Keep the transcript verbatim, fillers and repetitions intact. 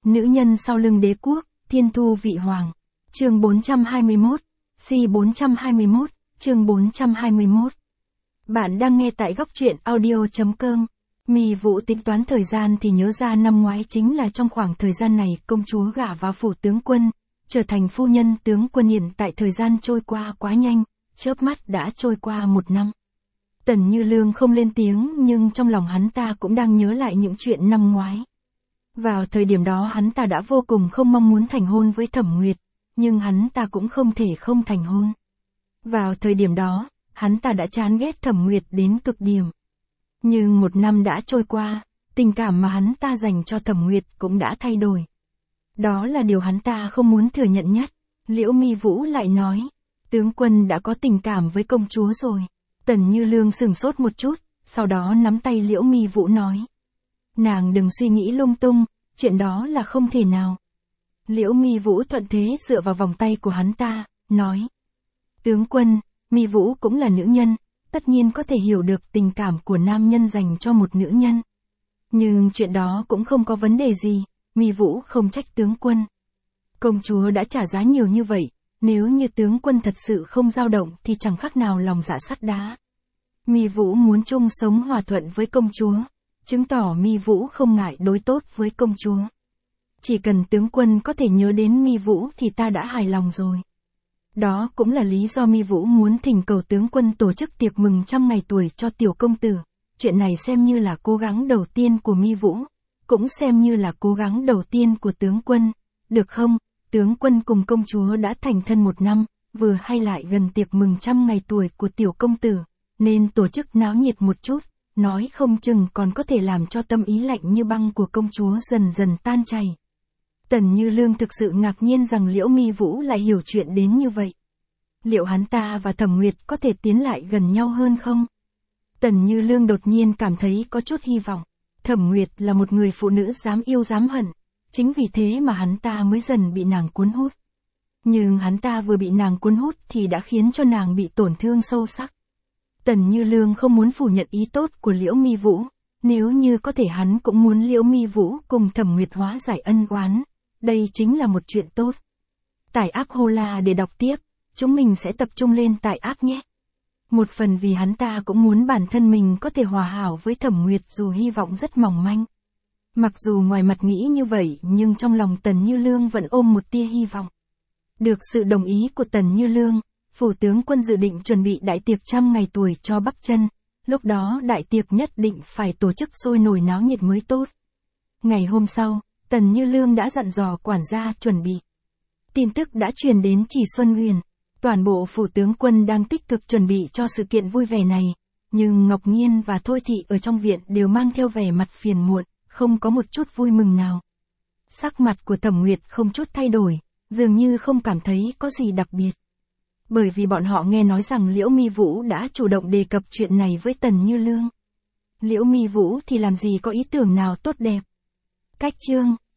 Nữ nhân sau lưng đế quốc, thiên thu vị hoàng. Chương bốn trăm hai mươi mốt, C bốn trăm hai mươi mốt, chương bốn trăm hai mươi mốt. Bạn đang nghe tại góc truyện audio chấm com. My Vũ tính toán thời gian thì nhớ ra năm ngoái chính là trong khoảng thời gian này công chúa gả vào phủ tướng quân, trở thành phu nhân tướng quân. Hiện tại thời gian trôi qua quá nhanh, chớp mắt đã trôi qua một năm. Tần Như Lương không lên tiếng nhưng trong lòng hắn ta cũng đang nhớ lại những chuyện năm ngoái. Vào thời điểm đó hắn ta đã vô cùng không mong muốn thành hôn với Thẩm Nguyệt, nhưng hắn ta cũng không thể không thành hôn. Vào thời điểm đó, hắn ta đã chán ghét Thẩm Nguyệt đến cực điểm. Nhưng một năm đã trôi qua, tình cảm mà hắn ta dành cho Thẩm Nguyệt cũng đã thay đổi. Đó là điều hắn ta không muốn thừa nhận nhất. Liễu My Vũ lại nói, tướng quân đã có tình cảm với công chúa rồi. Tần Như Lương sửng sốt một chút, sau đó nắm tay Liễu My Vũ nói. Nàng đừng suy nghĩ lung tung, chuyện đó là không thể nào. Liễu My Vũ thuận thế dựa vào vòng tay của hắn ta, nói. Tướng quân, My Vũ cũng là nữ nhân, tất nhiên có thể hiểu được tình cảm của nam nhân dành cho một nữ nhân. Nhưng chuyện đó cũng không có vấn đề gì, My Vũ không trách tướng quân. Công chúa đã trả giá nhiều như vậy, nếu như tướng quân thật sự không dao động thì chẳng khác nào lòng dạ sắt đá. My Vũ muốn chung sống hòa thuận với công chúa, chứng tỏ My Vũ không ngại đối tốt với công chúa. Chỉ cần tướng quân có thể nhớ đến My Vũ thì ta đã hài lòng rồi. Đó cũng là lý do My Vũ muốn thỉnh cầu tướng quân tổ chức tiệc mừng trăm ngày tuổi cho tiểu công tử. Chuyện này xem như là cố gắng đầu tiên của My Vũ, cũng xem như là cố gắng đầu tiên của tướng quân. Được không, tướng quân cùng công chúa đã thành thân một năm, vừa hay lại gần tiệc mừng trăm ngày tuổi của tiểu công tử, nên tổ chức náo nhiệt một chút, nói không chừng còn có thể làm cho tâm ý lạnh như băng của công chúa dần dần tan chảy. Tần Như Lương thực sự ngạc nhiên rằng Liễu My Vũ lại hiểu chuyện đến như vậy. Liệu hắn ta và Thẩm Nguyệt có thể tiến lại gần nhau hơn không? Tần Như Lương đột nhiên cảm thấy có chút hy vọng. Thẩm Nguyệt là một người phụ nữ dám yêu dám hận, chính vì thế mà hắn ta mới dần bị nàng cuốn hút. Nhưng hắn ta vừa bị nàng cuốn hút thì đã khiến cho nàng bị tổn thương sâu sắc. Tần Như Lương không muốn phủ nhận ý tốt của Liễu My Vũ, nếu như có thể hắn cũng muốn Liễu My Vũ cùng Thẩm Nguyệt hóa giải ân oán, đây chính là một chuyện tốt. Tải app Hola để đọc tiếp, chúng mình sẽ tập trung lên tải app nhé. Một phần vì hắn ta cũng muốn bản thân mình có thể hòa hảo với Thẩm Nguyệt dù hy vọng rất mỏng manh. Mặc dù ngoài mặt nghĩ như vậy nhưng trong lòng Tần Như Lương vẫn ôm một tia hy vọng. Được sự đồng ý của Tần Như Lương, phủ tướng quân dự định chuẩn bị đại tiệc trăm ngày tuổi cho Bắc Chân, lúc đó đại tiệc nhất định phải tổ chức sôi nổi náo nhiệt mới tốt. Ngày hôm sau, Tần Như Lương đã dặn dò quản gia chuẩn bị. Tin tức đã truyền đến Chỉ Xuân Huyền, toàn bộ phủ tướng quân đang tích cực chuẩn bị cho sự kiện vui vẻ này, nhưng Ngọc Nghiên và Thôi Thị ở trong viện đều mang theo vẻ mặt phiền muộn, không có một chút vui mừng nào. Sắc mặt của Thẩm Nguyệt không chút thay đổi, dường như không cảm thấy có gì đặc biệt. Bởi vì bọn họ nghe nói rằng Liễu My Vũ đã chủ động đề cập chuyện này với Tần Như Lương. Liễu My Vũ thì làm gì có ý tưởng nào tốt đẹp. Cách chương,